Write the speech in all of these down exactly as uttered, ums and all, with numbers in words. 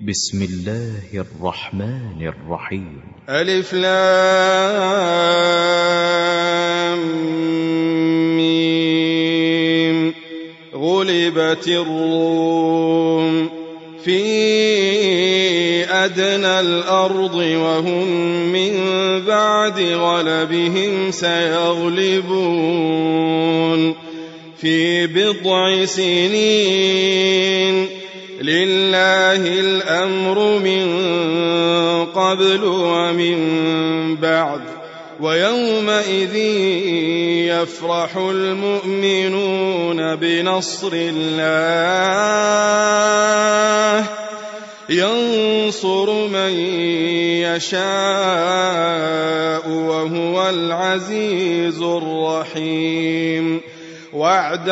بسم الله الرحمن الرحيم. ألف لام ميم. غلبت الروم في أدنى الأرض وهم من بعد غلبهم سيغلبون في بضع سنين. لله الأمر من قبل ومن بعد ويومئذ يفرح المؤمنون بنصر الله ينصر من يشاء وهو العزيز الرحيم. وعد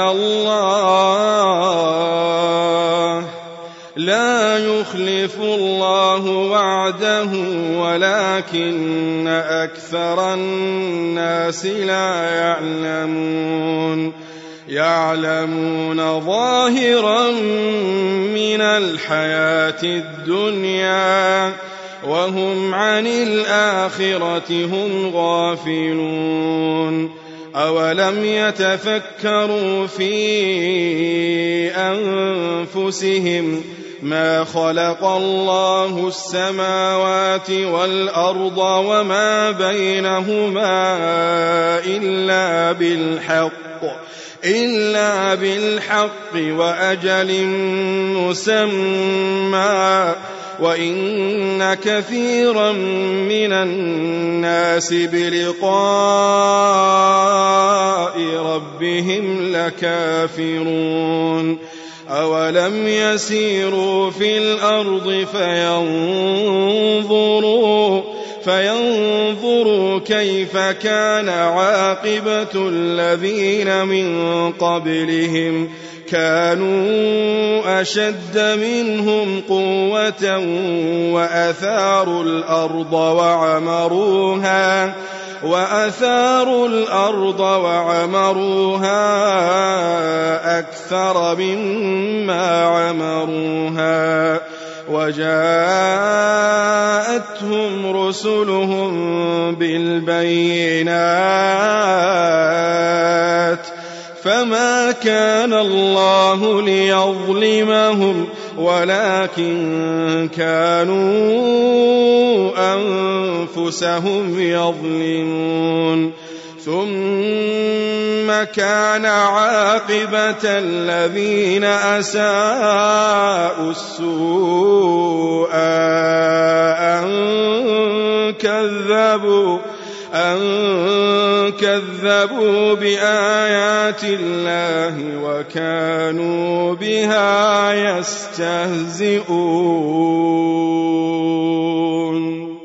الله لا يخلف الله وعده ولكن أكثر الناس لا يعلمون. يعلمون ظاهرا من الحياة الدنيا وهم عن الآخرة هم غافلون. أولم يتفكروا في أنفسهم ما خلق الله السماوات والأرض وما بينهما إلا بالحق إلا بالحق وأجل مسمى وإن كثيرا من الناس بلقاء ربهم لكافرون. أولم يسيروا في الأرض فينظروا فينظروا كيف كان عاقبة الذين من قبلهم كانوا أشد منهم قوة وأثاروا الأرض وعمروها وأثاروا الأرض وعمروها أكثر مما عمروها وجاءتهم رسلهم بالبينات فما كان الله ليظلمهم ولكن كانوا أنفسهم يظلمون. ثم كان عاقبة الذين أساءوا السوء أن كذبوا أن كذبوا بآيات الله وكانوا بها يستهزئون.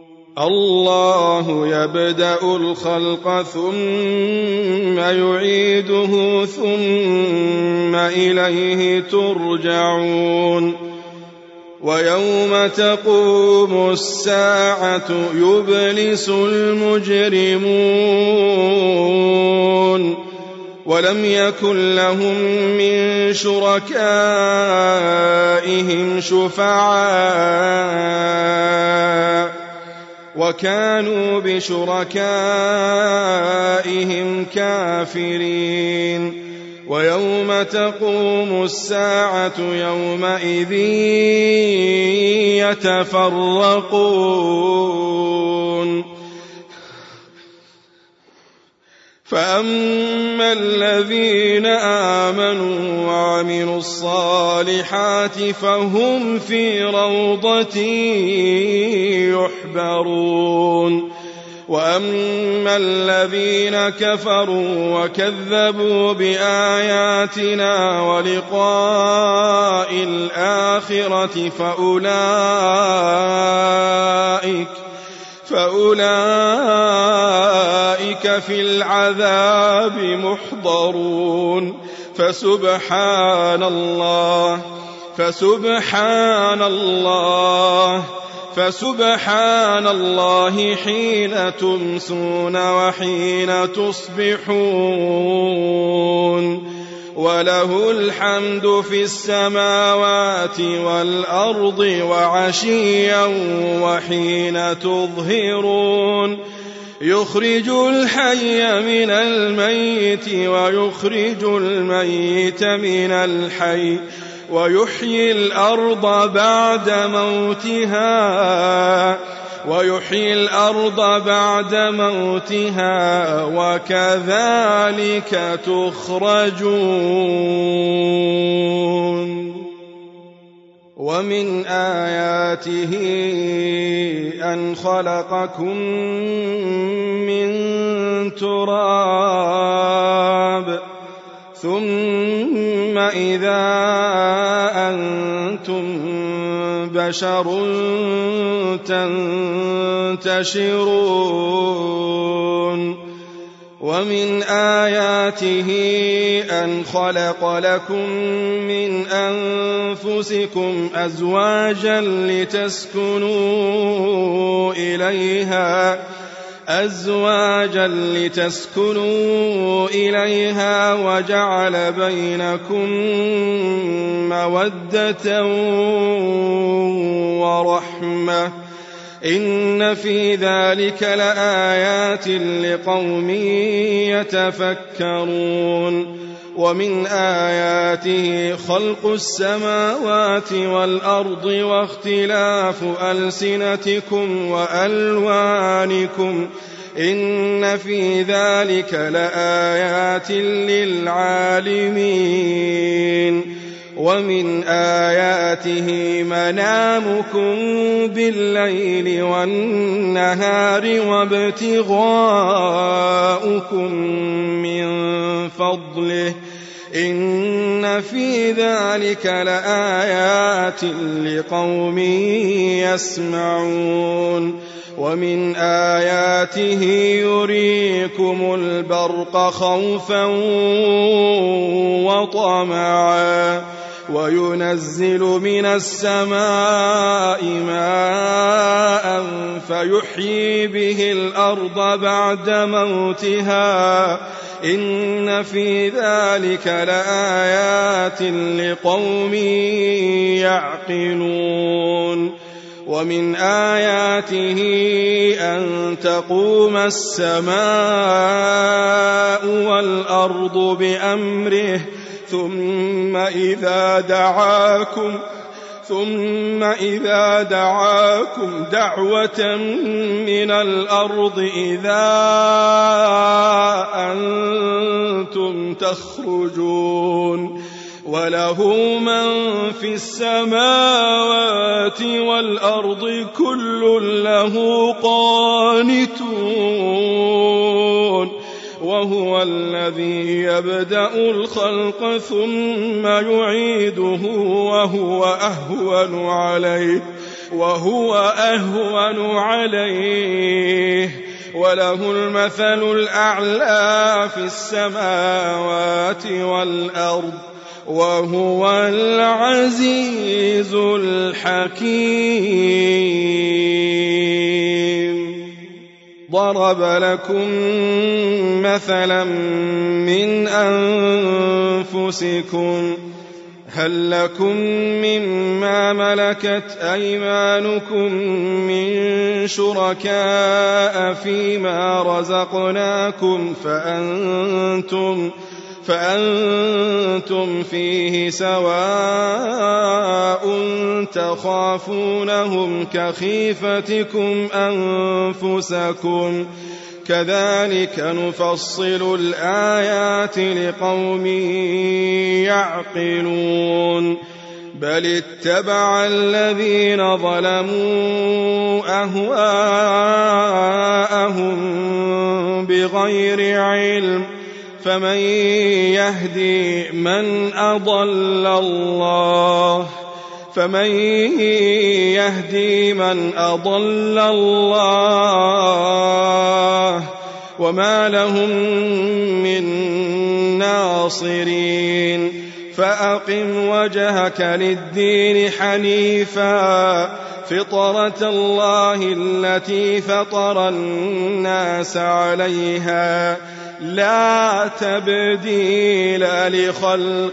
الله يبدأ الخلق ثم يعيده ثم إليه ترجعون. ويوم تقوم الساعة يبلس المجرمون ولم يكن لهم من شركائهم شفعاء وكانوا بشركائهم كافرين. ويوم تقوم الساعة يومئذ يتفرقون. فأما الذين آمنوا وعملوا الصالحات فهم في روضة يحبرون. وأما الذين كفروا وكذبوا بآياتنا ولقاء الآخرة فأولئك فأولئك في العذاب محضرون. فسبحان الله فسبحان الله فسبحان الله حين تمسون وحين تصبحون وله الحمد في السماوات والأرض وعشيا وحين تظهرون يخرج الحي من الميت ويخرج الميت من الحي ويحيي الأرض بعد موتها ويحيي الأرض بعد موتها وكذلك تخرجون ومن آياته أن خلقكم من تراب ثم إذا أنتم بشر تنتشرون ومن آياته أن خلق لكم من أنفسكم أزواجا لتسكنوا إليها أزواجا لتسكنوا إليها وجعل بينكم مودة ورحمة إن في ذلك لآيات لقوم يتفكرون ومن آياته خلق السماوات والأرض واختلاف ألسنتكم وألوانكم إن في ذلك لآيات للعالمين ومن آياته منامكم بالليل والنهار وابتغاؤكم من فضله إن في ذلك لآيات لقوم يسمعون ومن آياته يريكم البرق خوفا وطمعا وينزل من السماء ماء فيحيي به الأرض بعد موتها إن في ذلك لآيات لقوم يعقلون ومن آياته أن تقوم السماء والأرض بأمره ثم إذا دعاكم ثم إذا دعاكم دعوة من الأرض إذا أنتم تخرجون وله من في السماوات والأرض كل له قانتون وهو الذي يبدأ الخلق ثم يعيده وهو أهون عليه وهو أهون عليه وله المثل الأعلى في السماوات والأرض وهو العزيز الحكيم ضرب لكم مثلا من أنفسكم هل لكم مما ملكت أيمانكم من شركاء فيما رزقناكم فأنتم فأنتم فيه سواء تخافونهم كخيفتكم أنفسكم كذلك نفصل الآيات لقوم يعقلون بل اتبع الذين ظلموا أهواءهم بغير علم فمن يهدي من أضل الله فمن يهدي من أضل الله وما لهم من ناصرين فأقم وجهك للدين حنيفا فطرة الله التي فطر الناس عليها لا تبديل لخلق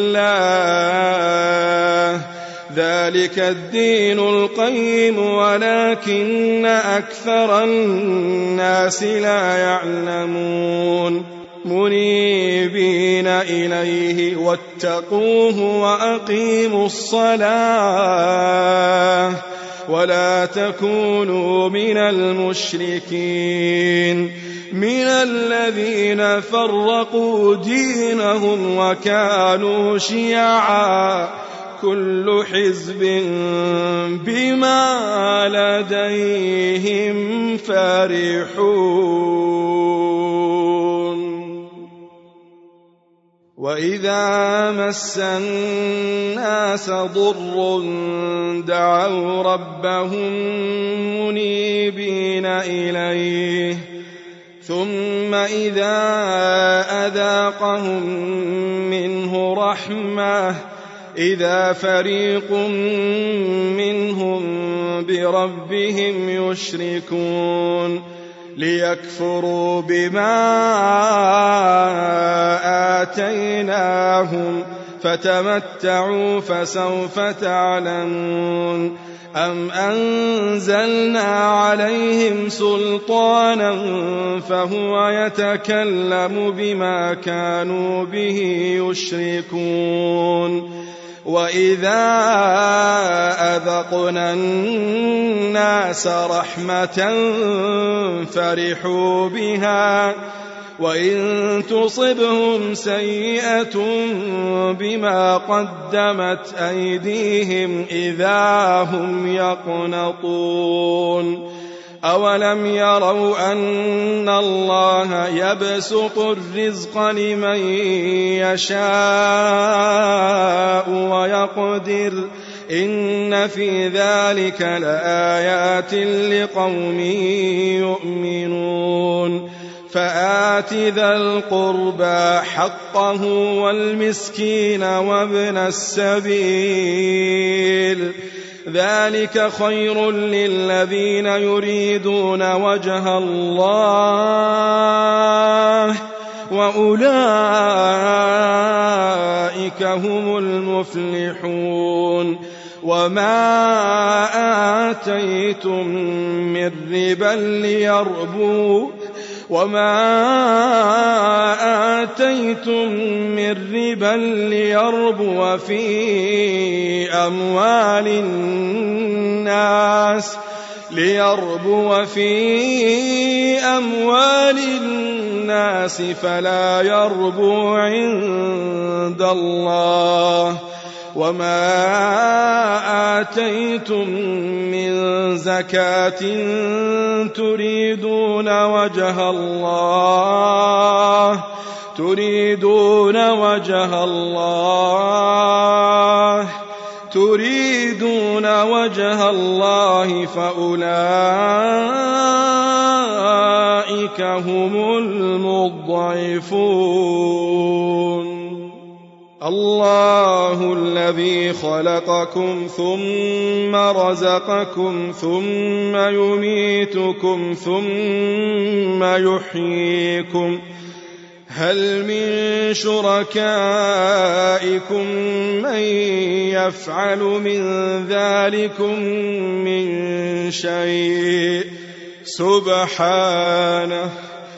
الله، ذلك الدين القيم ولكن أكثر الناس لا يعلمون. منيبين إليه واتقوه وأقيموا الصلاة ولا تكونوا من المشركين من الذين فرقوا دينهم وكانوا شيعا كل حزب بما لديهم فرحون. وإذا مس الناس ضر دعوا ربهم منيبين إليه ثم إذا أذاقهم منه رحمة إذا فريق منهم بربهم يشركون ليكفروا بما آتيناهم فتمتعوا فسوف تعلمون. أم أنزلنا عليهم سلطانا فهو يتكلم بما كانوا به يشركون. وإذا أذقنا الناس رحمة فرحوا بها وإن تصبهم سيئة بما قدمت أيديهم إذا هم يقنطون. أولم يروا أن الله يبسط الرزق لمن يشاء ويقدر إن في ذلك لآيات لقوم يؤمنون. فآت ذا القربى حقه والمسكين وابن السبيل ذلك خير للذين يريدون وجه الله وأولئك هم المفلحون. وما آتيتم من ربا ليربو وما آتيتم من ربا ليربو في أموال الناس ليربو في أموال الناس فلا يربو عند الله. وما آتيتم من زكاة تريدون وجه الله تريدون وجه الله تريدون وجه الله فأولئك هم المضعفون. الله الذي خلقكم ثم رزقكم ثم يميتكم ثم يحييكم هل من شركائكم من يفعل من ذلكم من شيء سبحانه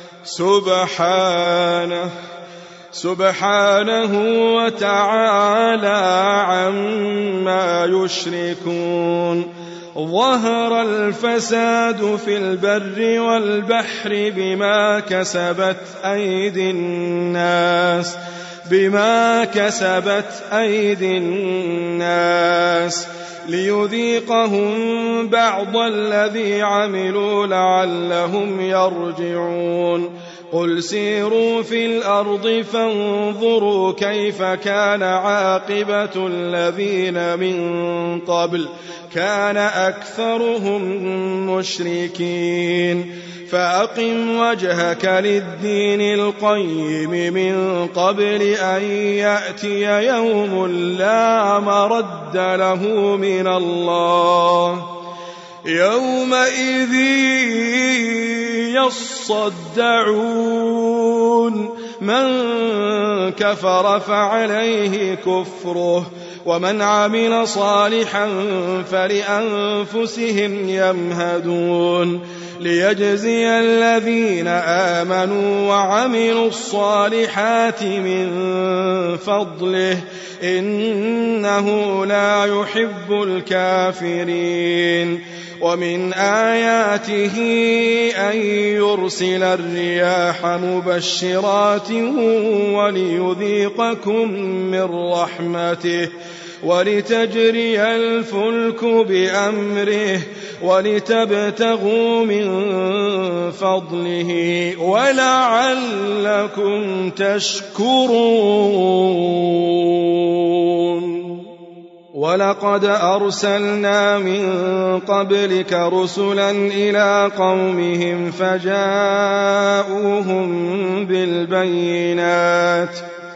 سبحانه سبحانه وتعالى عما يشركون. ظهر الفساد في البر والبحر بما كسبت أيدي الناس بما كسبت أيدي الناس ليذيقهم بعض الذي عملوا لعلهم يرجعون. قل سيروا في الأرض فانظروا كيف كان عاقبة الذين من قبل كان أكثرهم مشركين. فأقم وجهك للدين القيم من قبل أن يأتي يوم لا مرد له من الله يومئذ يصدعون من كفر فعليه كفره ومن عمل صالحا فلأنفسهم يمهدون ليجزي الذين آمنوا وعملوا الصالحات من فضله إنه لا يحب الكافرين ومن آياته أن يرسل الرياح مبشرات وليذيقكم من رحمته ولتجري الفلك بأمره ولتبتغوا من فضله ولعلكم تشكرون ولقد أرسلنا من قبلك رسلا إلى قومهم فجاءوهم بالبينات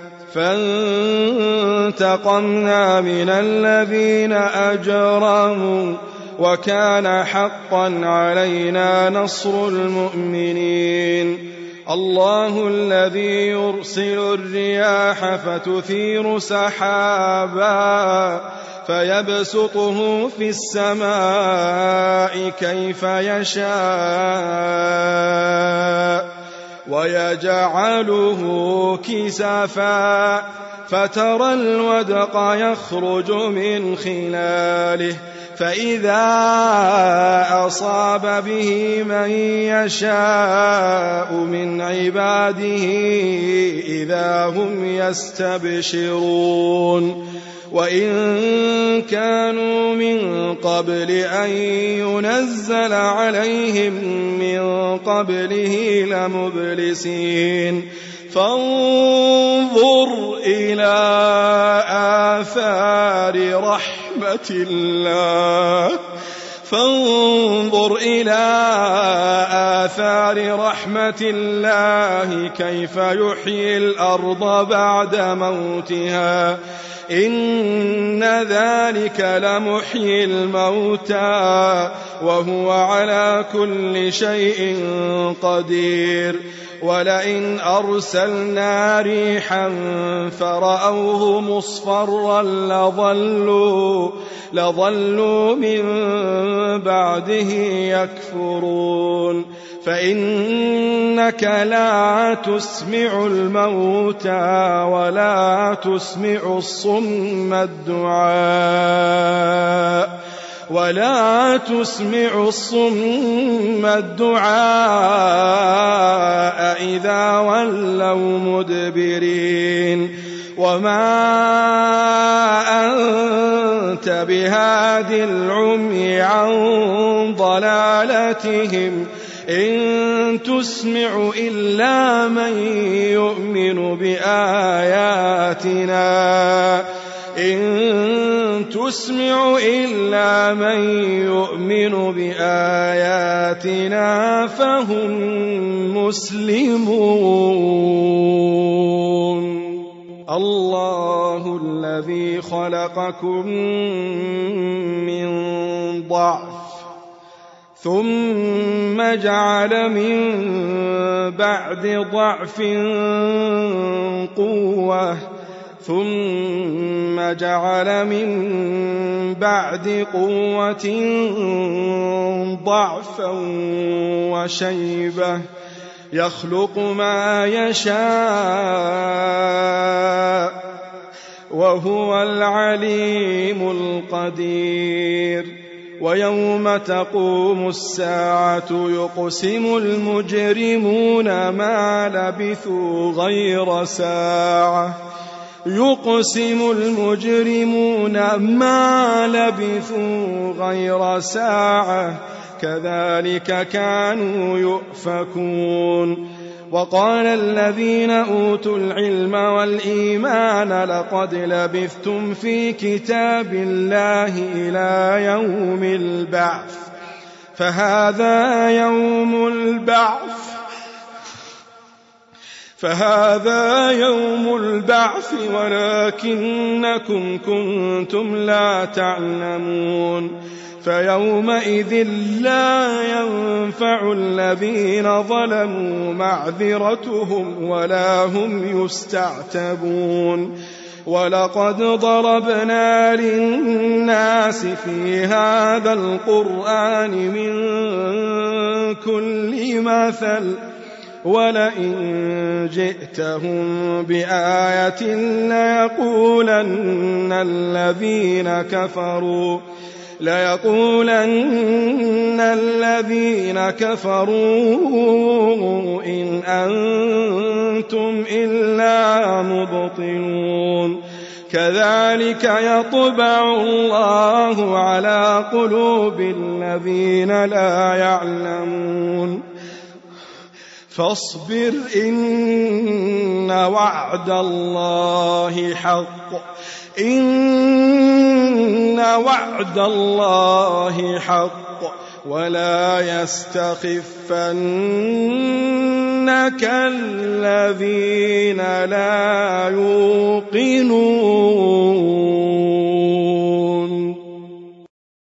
فانتقمنا من الذين أجرموا وكان حقا علينا نصر المؤمنين الله الذي يرسل الرياح فتثير سحابا فيبسطه في السماء كيف يشاء ويجعله كسفا فترى الودق يخرج من خلاله فإذا أصاب به من يشاء من عباده إذا هم يستبشرون وإن كانوا من قبل أن ينزل عليهم من قبله لمبلسين فانظر إلى آثار رحمة الله فانظر إلى آثار رحمة الله كيف يحيي الأرض بعد موتها إن ذلك لمحيي الموتى وهو على كل شيء قدير ولئن أرسلنا ريحا فرأوه مصفرا لظلوا, لظلوا من بعده يكفرون فإنك لا تسمع الموتى ولا تسمع الصم الدعاء ولا تسمع الصم الدعاء إذا ولوا مدبرين وما أنت بهاد العمي عن ضلالتهم إن تسمع إلا من يؤمن بآياتنا إن تسمع إلا من يؤمن بآياتنا فهم مسلمون الله الذي خلقكم من ضعف ثم جعل من بعد ضعف قوة ثم جعل من بعد قوة ضعفا وشيبة يخلق ما يشاء وهو العليم القدير ويوم تقوم الساعة يقسم المجرمون ما لبثوا غير ساعة يقسم المجرمون ما لبثوا غير ساعة كذلك كانوا يؤفكون وقال الذين أوتوا العلم والإيمان لقد لبثتم في كتاب الله إلى يوم البعث فهذا يوم البعث فهذا يوم البعث ولكنكم كنتم لا تعلمون فيومئذ لا ينفع الذين ظلموا معذرتهم ولا هم يستعتبون ولقد ضربنا للناس في هذا القرآن من كل مثل ولئن جئتهم بآية ليقولن الذين كفروا ليقولن الذين كفروا إن أنتم إلا مبطلون كذلك يطبع الله على قلوب الذين لا يعلمون فاصبر إن وعد الله حق إن وعد الله حق ولا يستخفنك الذين لا يوقنون